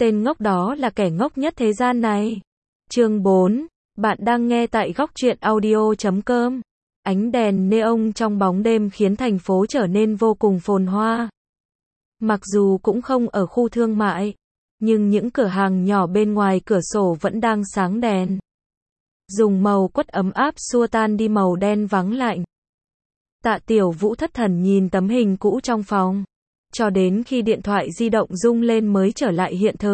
Tên ngốc đó là kẻ ngốc nhất thế gian này. Chương 4. Bạn đang nghe tại góc truyện audio.com. Ánh đèn neon trong bóng đêm khiến thành phố trở nên vô cùng phồn hoa. Mặc dù cũng không ở khu thương mại, nhưng những cửa hàng nhỏ bên ngoài cửa sổ vẫn đang sáng đèn. Dùng màu quất ấm áp xua tan đi màu đen vắng lạnh. Tạ Tiểu Vũ thất thần nhìn tấm hình cũ trong phòng, cho đến khi điện thoại di động rung lên mới trở lại hiện thực.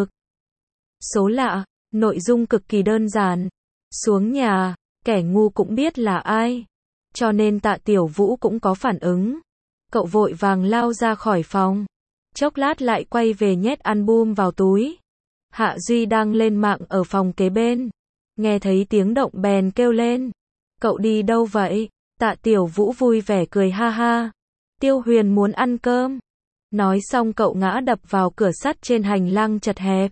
Số lạ, nội dung cực kỳ đơn giản. Xuống nhà, kẻ ngu cũng biết là ai. Cho nên Tạ Tiểu Vũ cũng có phản ứng. Cậu vội vàng lao ra khỏi phòng. Chốc lát lại quay về nhét album vào túi. Hạ Duy đang lên mạng ở phòng kế bên. Nghe thấy tiếng động bèn kêu lên. Cậu đi đâu vậy? Tạ Tiểu Vũ vui vẻ cười ha ha. Tiêu Huyền muốn ăn cơm. Nói xong cậu ngã đập vào cửa sắt trên hành lang chật hẹp.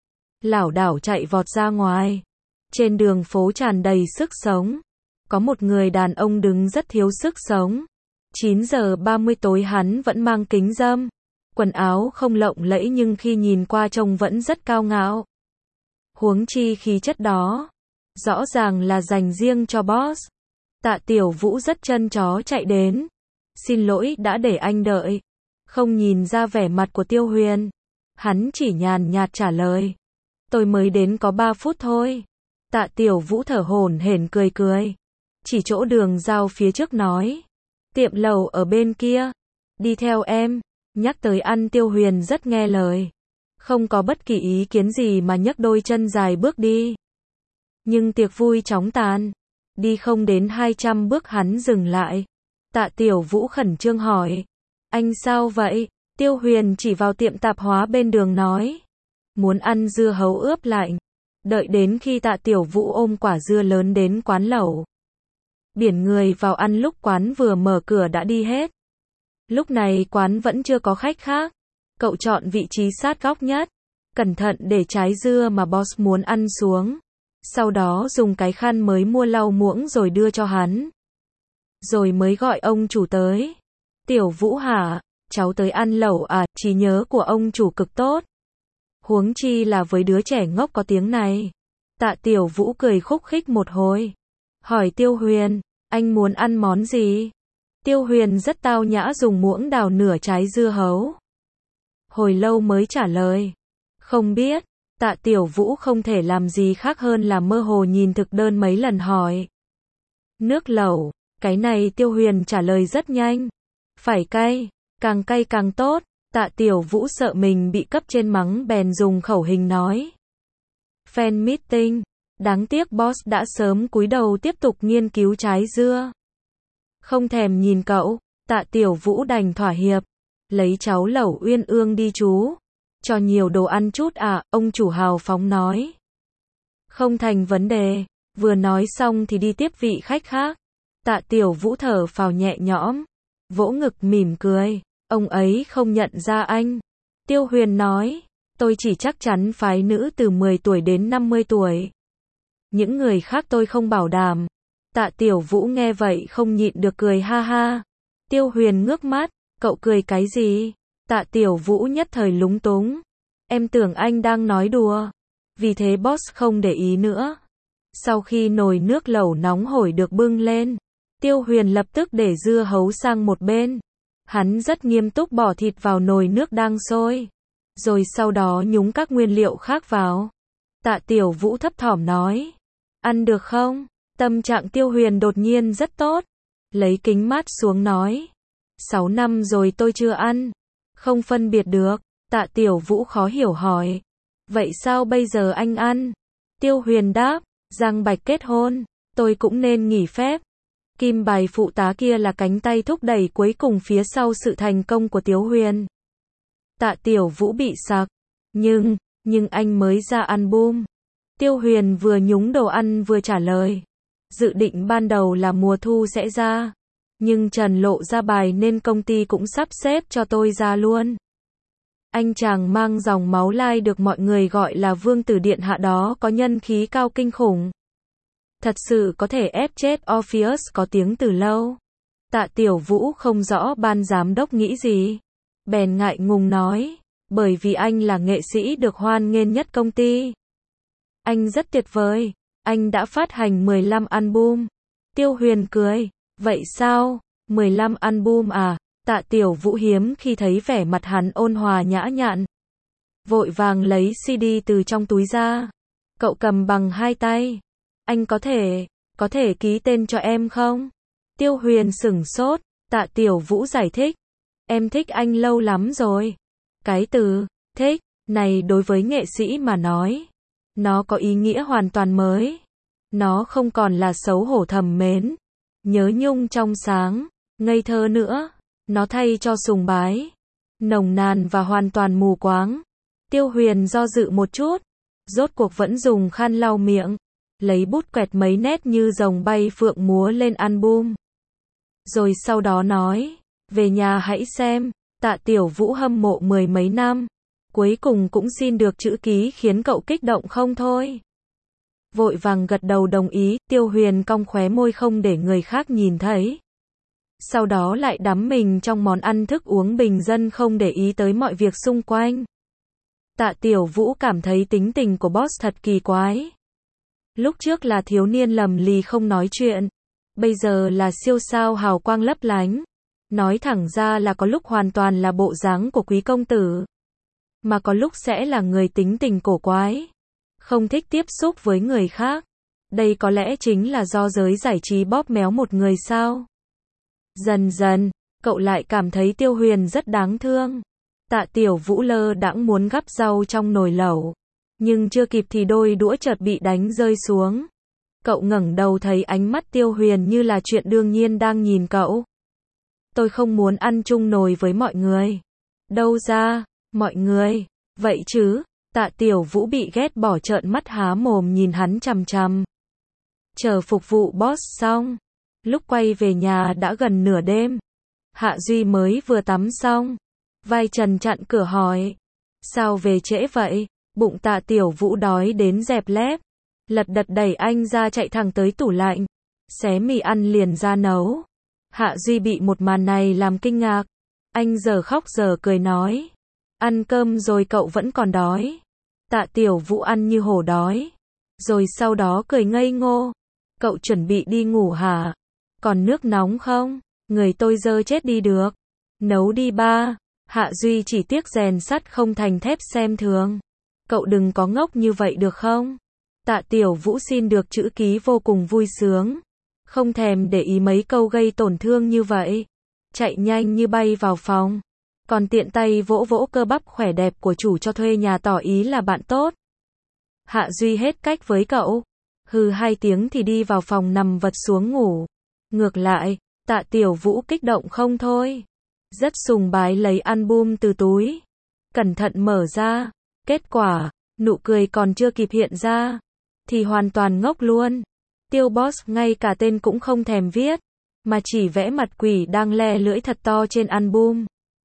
Lảo đảo chạy vọt ra ngoài. Trên đường phố tràn đầy sức sống. Có một người đàn ông đứng rất thiếu sức sống. 9 giờ 30 tối hắn vẫn mang kính râm. Quần áo không lộng lẫy nhưng khi nhìn qua trông vẫn rất cao ngạo. Huống chi khí chất đó. Rõ ràng là dành riêng cho boss. Tạ Tiểu Vũ rất chân chó chạy đến. Xin lỗi đã để anh đợi. Không nhìn ra vẻ mặt của Tiêu Huyền. Hắn chỉ nhàn nhạt trả lời. Tôi mới đến có 3 phút thôi. Tạ Tiểu Vũ thở hổn hển cười cười. Chỉ chỗ đường giao phía trước nói. Tiệm lẩu ở bên kia. Đi theo em. Nhắc tới ăn Tiêu Huyền rất nghe lời. Không có bất kỳ ý kiến gì mà nhấc đôi chân dài bước đi. Nhưng tiệc vui chóng tàn. Đi không đến 200 bước hắn dừng lại. Tạ Tiểu Vũ khẩn trương hỏi. Anh sao vậy? Tiêu Huyền chỉ vào tiệm tạp hóa bên đường nói. Muốn ăn dưa hấu ướp lạnh. Đợi đến khi Tạ Tiểu Vũ ôm quả dưa lớn đến quán lẩu. Biển người vào ăn lúc quán vừa mở cửa đã đi hết. Lúc này quán vẫn chưa có khách khác. Cậu chọn vị trí sát góc nhất. Cẩn thận để trái dưa mà boss muốn ăn xuống. Sau đó dùng cái khăn mới mua lau muỗng rồi đưa cho hắn. Rồi mới gọi ông chủ tới. Tiểu Vũ hả? Cháu tới ăn lẩu à? Trí nhớ của ông chủ cực tốt. Huống chi là với đứa trẻ ngốc có tiếng này. Tạ Tiểu Vũ cười khúc khích một hồi. Hỏi Tiêu Huyền, anh muốn ăn món gì? Tiêu Huyền rất tao nhã dùng muỗng đào nửa trái dưa hấu. Hồi lâu mới trả lời. Không biết. Tạ Tiểu Vũ không thể làm gì khác hơn là mơ hồ nhìn thực đơn mấy lần hỏi. Nước lẩu, cái này Tiêu Huyền trả lời rất nhanh. Phải cay càng tốt. Tạ Tiểu Vũ sợ mình bị cấp trên mắng bèn dùng khẩu hình nói. Fan meeting, đáng tiếc boss đã sớm cúi đầu tiếp tục nghiên cứu trái dưa. Không thèm nhìn cậu, Tạ Tiểu Vũ đành thỏa hiệp. Lấy cháo lẩu uyên ương đi chú. Cho nhiều đồ ăn chút à, ông chủ hào phóng nói. Không thành vấn đề, vừa nói xong thì đi tiếp vị khách khác. Tạ Tiểu Vũ thở phào nhẹ nhõm, vỗ ngực mỉm cười, ông ấy không nhận ra anh. Tiêu Huyền nói, tôi chỉ chắc chắn phái nữ từ 10 tuổi đến 50 tuổi. Những người khác tôi không bảo đảm. Tạ Tiểu Vũ nghe vậy không nhịn được cười ha ha. Tiêu Huyền ngước mắt, cậu cười cái gì? Tạ Tiểu Vũ nhất thời lúng túng. Em tưởng anh đang nói đùa. Vì thế boss không để ý nữa. Sau khi nồi nước lẩu nóng hổi được bưng lên, Tiêu Huyền lập tức để dưa hấu sang một bên. Hắn rất nghiêm túc bỏ thịt vào nồi nước đang sôi. Rồi sau đó nhúng các nguyên liệu khác vào. Tạ Tiểu Vũ thấp thỏm nói. Ăn được không? Tâm trạng Tiêu Huyền đột nhiên rất tốt. Lấy kính mát xuống nói. 6 năm rồi tôi chưa ăn. Không phân biệt được. Tạ Tiểu Vũ khó hiểu hỏi. Vậy sao bây giờ anh ăn? Tiêu Huyền đáp. Giang Bạch kết hôn. Tôi cũng nên nghỉ phép. Kim bài phụ tá kia là cánh tay thúc đẩy cuối cùng phía sau sự thành công của Tiêu Huyền. Tạ Tiểu Vũ bị sặc. Nhưng anh mới ra album. Tiêu Huyền vừa nhúng đồ ăn vừa trả lời. Dự định ban đầu là mùa thu sẽ ra. Nhưng Trần lộ ra bài nên công ty cũng sắp xếp cho tôi ra luôn. Anh chàng mang dòng máu lai được mọi người gọi là vương tử điện hạ đó có nhân khí cao kinh khủng. Thật sự có thể ép chết Orpheus có tiếng từ lâu. Tạ Tiểu Vũ không rõ ban giám đốc nghĩ gì. Bèn ngại ngùng nói. Bởi vì anh là nghệ sĩ được hoan nghênh nhất công ty. Anh rất tuyệt vời. Anh đã phát hành 15 album. Tiêu Huyền cười. Vậy sao? 15 album à? Tạ Tiểu Vũ hiếm khi thấy vẻ mặt hắn ôn hòa nhã nhặn. Vội vàng lấy CD từ trong túi ra. Cậu cầm bằng hai tay. Anh có thể ký tên cho em không? Tiêu Huyền sửng sốt. Tạ Tiểu Vũ giải thích. Em thích anh lâu lắm rồi. Cái từ thích này đối với nghệ sĩ mà nói, nó có ý nghĩa hoàn toàn mới. Nó không còn là xấu hổ thầm mến, nhớ nhung trong sáng, ngây thơ nữa. Nó thay cho sùng bái, nồng nàn và hoàn toàn mù quáng. Tiêu Huyền do dự một chút, rốt cuộc vẫn dùng khăn lau miệng, lấy bút quẹt mấy nét như rồng bay phượng múa lên album. Rồi sau đó nói, về nhà hãy xem. Tạ Tiểu Vũ hâm mộ mười mấy năm, cuối cùng cũng xin được chữ ký khiến cậu kích động không thôi. Vội vàng gật đầu đồng ý, Tiêu Huyền cong khóe môi không để người khác nhìn thấy. Sau đó lại đắm mình trong món ăn thức uống bình dân không để ý tới mọi việc xung quanh. Tạ Tiểu Vũ cảm thấy tính tình của boss thật kỳ quái. Lúc trước là thiếu niên lầm lì không nói chuyện, bây giờ là siêu sao hào quang lấp lánh. Nói thẳng ra là có lúc hoàn toàn là bộ dáng của quý công tử, mà có lúc sẽ là người tính tình cổ quái, không thích tiếp xúc với người khác. Đây có lẽ chính là do giới giải trí bóp méo một người sao. Dần dần, cậu lại cảm thấy Tiêu Huyền rất đáng thương. Tạ Tiểu Vũ lơ đãng muốn gắp rau trong nồi lẩu, nhưng chưa kịp thì đôi đũa chợt bị đánh rơi xuống. Cậu ngẩng đầu thấy ánh mắt Tiêu Huyền như là chuyện đương nhiên đang nhìn cậu. Tôi không muốn ăn chung nồi với mọi người. Đâu ra, mọi người, vậy chứ? Tạ Tiểu Vũ bị ghét bỏ trợn mắt há mồm nhìn hắn chằm chằm. Chờ phục vụ boss xong, lúc quay về nhà đã gần nửa đêm. Hạ Duy mới vừa tắm xong, vai trần chặn cửa hỏi, sao về trễ vậy? Bụng Tạ Tiểu Vũ đói đến dẹp lép, lật đật đẩy anh ra chạy thẳng tới tủ lạnh, xé mì ăn liền ra nấu. Hạ Duy bị một màn này làm kinh ngạc, anh giờ khóc giờ cười nói, ăn cơm rồi cậu vẫn còn đói. Tạ Tiểu Vũ ăn như hổ đói, rồi sau đó cười ngây ngô, cậu chuẩn bị đi ngủ hả? Còn nước nóng không? Người tôi dơ chết đi được. Nấu đi ba. Hạ Duy chỉ tiếc rèn sắt không thành thép xem thường. Cậu đừng có ngốc như vậy được không? Tạ Tiểu Vũ xin được chữ ký vô cùng vui sướng, không thèm để ý mấy câu gây tổn thương như vậy. Chạy nhanh như bay vào phòng, còn tiện tay vỗ vỗ cơ bắp khỏe đẹp của chủ cho thuê nhà tỏ ý là bạn tốt. Hạ Duy hết cách với cậu, hừ hai tiếng thì đi vào phòng nằm vật xuống ngủ. Ngược lại, Tạ Tiểu Vũ kích động không thôi, rất sùng bái lấy album từ túi, cẩn thận mở ra. Kết quả, nụ cười còn chưa kịp hiện ra, thì hoàn toàn ngốc luôn. Tiêu boss ngay cả tên cũng không thèm viết, mà chỉ vẽ mặt quỷ đang le lưỡi thật to trên album.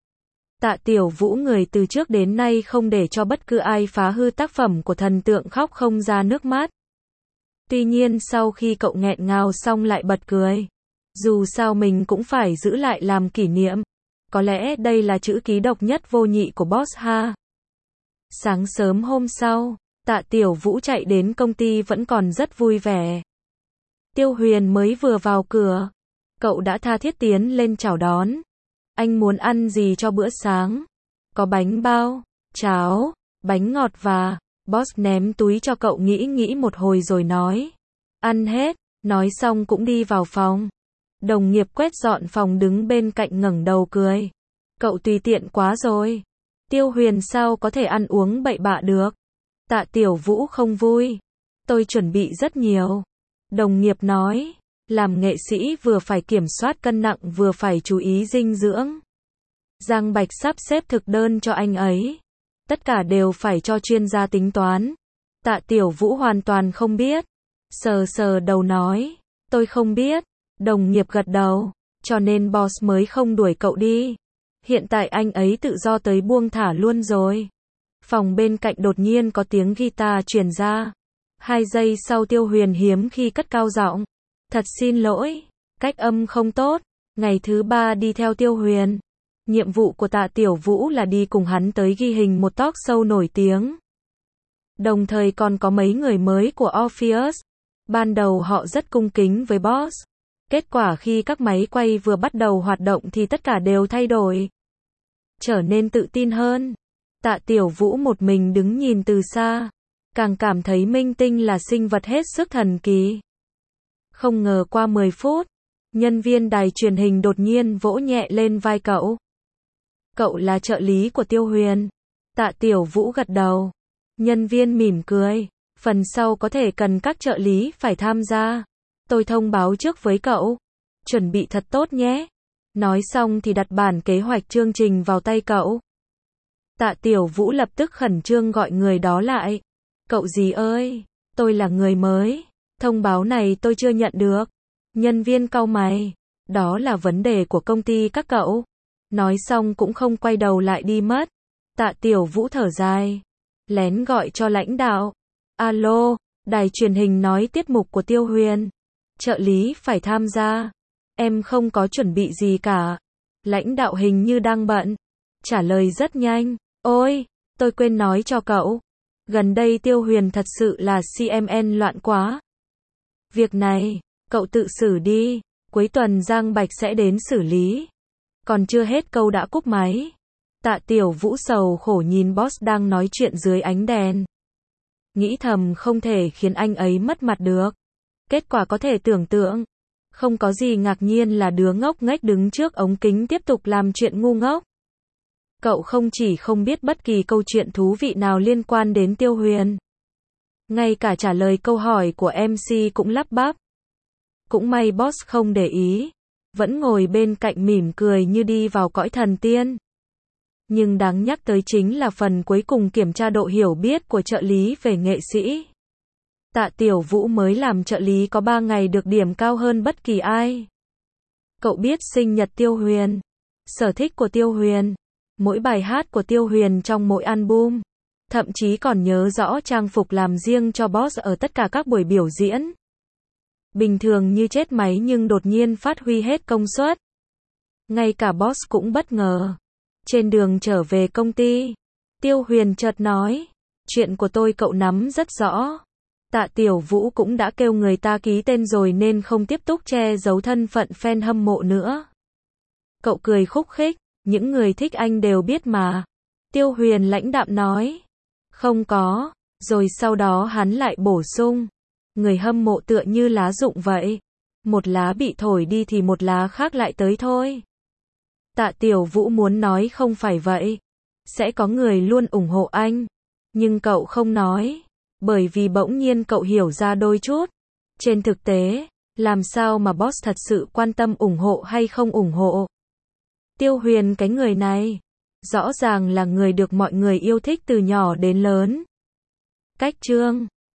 Tạ Tiểu Vũ người từ trước đến nay không để cho bất cứ ai phá hư tác phẩm của thần tượng khóc không ra nước mắt. Tuy nhiên sau khi cậu nghẹn ngào xong lại bật cười. Dù sao mình cũng phải giữ lại làm kỷ niệm. Có lẽ đây là chữ ký độc nhất vô nhị của boss ha. Sáng sớm hôm sau, Tạ Tiểu Vũ chạy đến công ty vẫn còn rất vui vẻ. Tiêu Huyền mới vừa vào cửa, cậu đã tha thiết tiến lên chào đón. Anh muốn ăn gì cho bữa sáng? Có bánh bao, cháo, bánh ngọt và... Boss ném túi cho cậu nghĩ một hồi rồi nói. Ăn hết, nói xong cũng đi vào phòng. Đồng nghiệp quét dọn phòng đứng bên cạnh ngẩng đầu cười. Cậu tùy tiện quá rồi. Tiêu Huyền sao có thể ăn uống bậy bạ được? Tạ Tiểu Vũ không vui. Tôi chuẩn bị rất nhiều. Đồng nghiệp nói, làm nghệ sĩ vừa phải kiểm soát cân nặng vừa phải chú ý dinh dưỡng. Giang Bạch sắp xếp thực đơn cho anh ấy. Tất cả đều phải cho chuyên gia tính toán. Tạ Tiểu Vũ hoàn toàn không biết. Sờ sờ đầu nói, tôi không biết. Đồng nghiệp gật đầu, cho nên boss mới không đuổi cậu đi. Hiện tại anh ấy tự do tới buông thả luôn rồi. Phòng bên cạnh đột nhiên có tiếng guitar truyền ra. 2 giây sau Tiêu Huyền hiếm khi cất cao giọng. Thật xin lỗi, cách âm không tốt. Ngày thứ 3 đi theo Tiêu Huyền. Nhiệm vụ của Tạ Tiểu Vũ là đi cùng hắn tới ghi hình một talk show nổi tiếng. Đồng thời còn có mấy người mới của Orpheus. Ban đầu họ rất cung kính với boss. Kết quả khi các máy quay vừa bắt đầu hoạt động thì tất cả đều thay đổi. Trở nên tự tin hơn. Tạ Tiểu Vũ một mình đứng nhìn từ xa. Càng cảm thấy minh tinh là sinh vật hết sức thần kỳ. Không ngờ qua 10 phút, nhân viên đài truyền hình đột nhiên vỗ nhẹ lên vai cậu. Cậu là trợ lý của Tiêu Huyền. Tạ Tiểu Vũ gật đầu. Nhân viên mỉm cười. Phần sau có thể cần các trợ lý phải tham gia. Tôi thông báo trước với cậu. Chuẩn bị thật tốt nhé. Nói xong thì đặt bản kế hoạch chương trình vào tay cậu. Tạ Tiểu Vũ lập tức khẩn trương gọi người đó lại. Cậu gì ơi, tôi là người mới. Thông báo này tôi chưa nhận được. Nhân viên cau mày. Đó là vấn đề của công ty các cậu. Nói xong cũng không quay đầu lại đi mất. Tạ Tiểu Vũ thở dài. Lén gọi cho lãnh đạo. Alo, đài truyền hình nói tiết mục của Tiêu Huyền. Trợ lý phải tham gia. Em không có chuẩn bị gì cả. Lãnh đạo hình như đang bận. Trả lời rất nhanh. Ôi, tôi quên nói cho cậu. Gần đây Tiêu Huyền thật sự là CMN loạn quá. Việc này, cậu tự xử đi. Cuối tuần Giang Bạch sẽ đến xử lý. Còn chưa hết câu đã cúp máy. Tạ Tiểu Vũ sầu khổ nhìn boss đang nói chuyện dưới ánh đèn. Nghĩ thầm không thể khiến anh ấy mất mặt được. Kết quả có thể tưởng tượng. Không có gì ngạc nhiên là đứa ngốc nghếch đứng trước ống kính tiếp tục làm chuyện ngu ngốc. Cậu không chỉ không biết bất kỳ câu chuyện thú vị nào liên quan đến Tiêu Huyền. Ngay cả trả lời câu hỏi của MC cũng lắp bắp. Cũng may boss không để ý. Vẫn ngồi bên cạnh mỉm cười như đi vào cõi thần tiên. Nhưng đáng nhắc tới chính là phần cuối cùng kiểm tra độ hiểu biết của trợ lý về nghệ sĩ. Tạ Tiểu Vũ mới làm trợ lý có 3 ngày được điểm cao hơn bất kỳ ai. Cậu biết sinh nhật Tiêu Huyền, sở thích của Tiêu Huyền, mỗi bài hát của Tiêu Huyền trong mỗi album. Thậm chí còn nhớ rõ trang phục làm riêng cho boss ở tất cả các buổi biểu diễn. Bình thường như chết máy nhưng đột nhiên phát huy hết công suất. Ngay cả boss cũng bất ngờ. Trên đường trở về công ty, Tiêu Huyền chợt nói, chuyện của tôi cậu nắm rất rõ. Tạ Tiểu Vũ cũng đã kêu người ta ký tên rồi nên không tiếp tục che giấu thân phận fan hâm mộ nữa. Cậu cười khúc khích, những người thích anh đều biết mà. Tiêu Huyền lãnh đạm nói, không có, rồi sau đó hắn lại bổ sung, người hâm mộ tựa như lá rụng vậy. Một lá bị thổi đi thì một lá khác lại tới thôi. Tạ Tiểu Vũ muốn nói không phải vậy. Sẽ có người luôn ủng hộ anh. Nhưng cậu không nói. Bởi vì bỗng nhiên cậu hiểu ra đôi chút. Trên thực tế, làm sao mà boss thật sự quan tâm ủng hộ hay không ủng hộ. Tiêu Huyền cái người này, rõ ràng là người được mọi người yêu thích từ nhỏ đến lớn. Cách chương